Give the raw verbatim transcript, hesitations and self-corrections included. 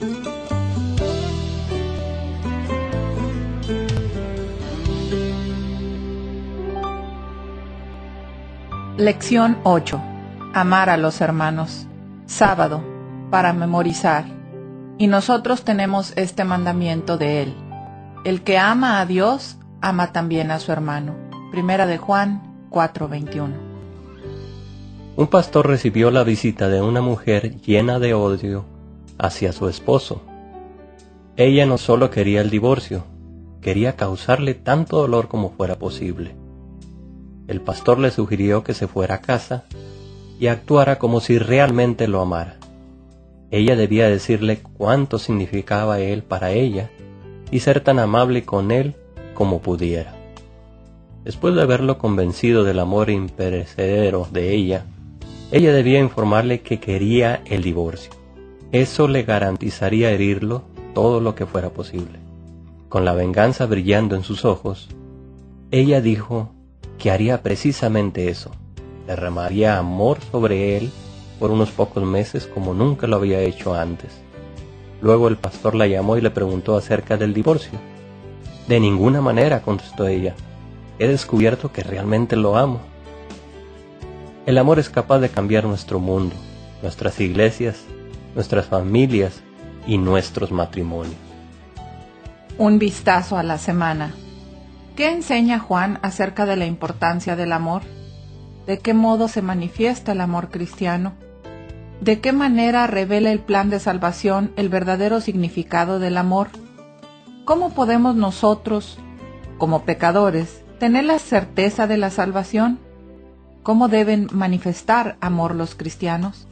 Lección ocho. Amar a los hermanos. Sábado, para memorizar. Y nosotros tenemos este mandamiento de él: el que ama a Dios, ama también a su hermano. Primera de Juan cuatro veintiuno. Un pastor recibió la visita de una mujer llena de odio hacia su esposo. Ella no solo quería el divorcio, quería causarle tanto dolor como fuera posible. El pastor le sugirió que se fuera a casa y actuara como si realmente lo amara. Ella debía decirle cuánto significaba él para ella y ser tan amable con él como pudiera. Después de haberlo convencido del amor imperecedero de ella, ella debía informarle que quería el divorcio. Eso le garantizaría herirlo todo lo que fuera posible. Con la venganza brillando en sus ojos, ella dijo que haría precisamente eso. Derramaría amor sobre él por unos pocos meses como nunca lo había hecho antes. Luego el pastor la llamó y le preguntó acerca del divorcio. De ninguna manera, contestó ella. He descubierto que realmente lo amo. El amor es capaz de cambiar nuestro mundo, nuestras iglesias, nuestras familias y nuestros matrimonios. Un vistazo a la semana. ¿Qué enseña Juan acerca de la importancia del amor? ¿De qué modo se manifiesta el amor cristiano? ¿De qué manera revela el plan de salvación el verdadero significado del amor? ¿Cómo podemos nosotros, como pecadores, tener la certeza de la salvación? ¿Cómo deben manifestar amor los cristianos?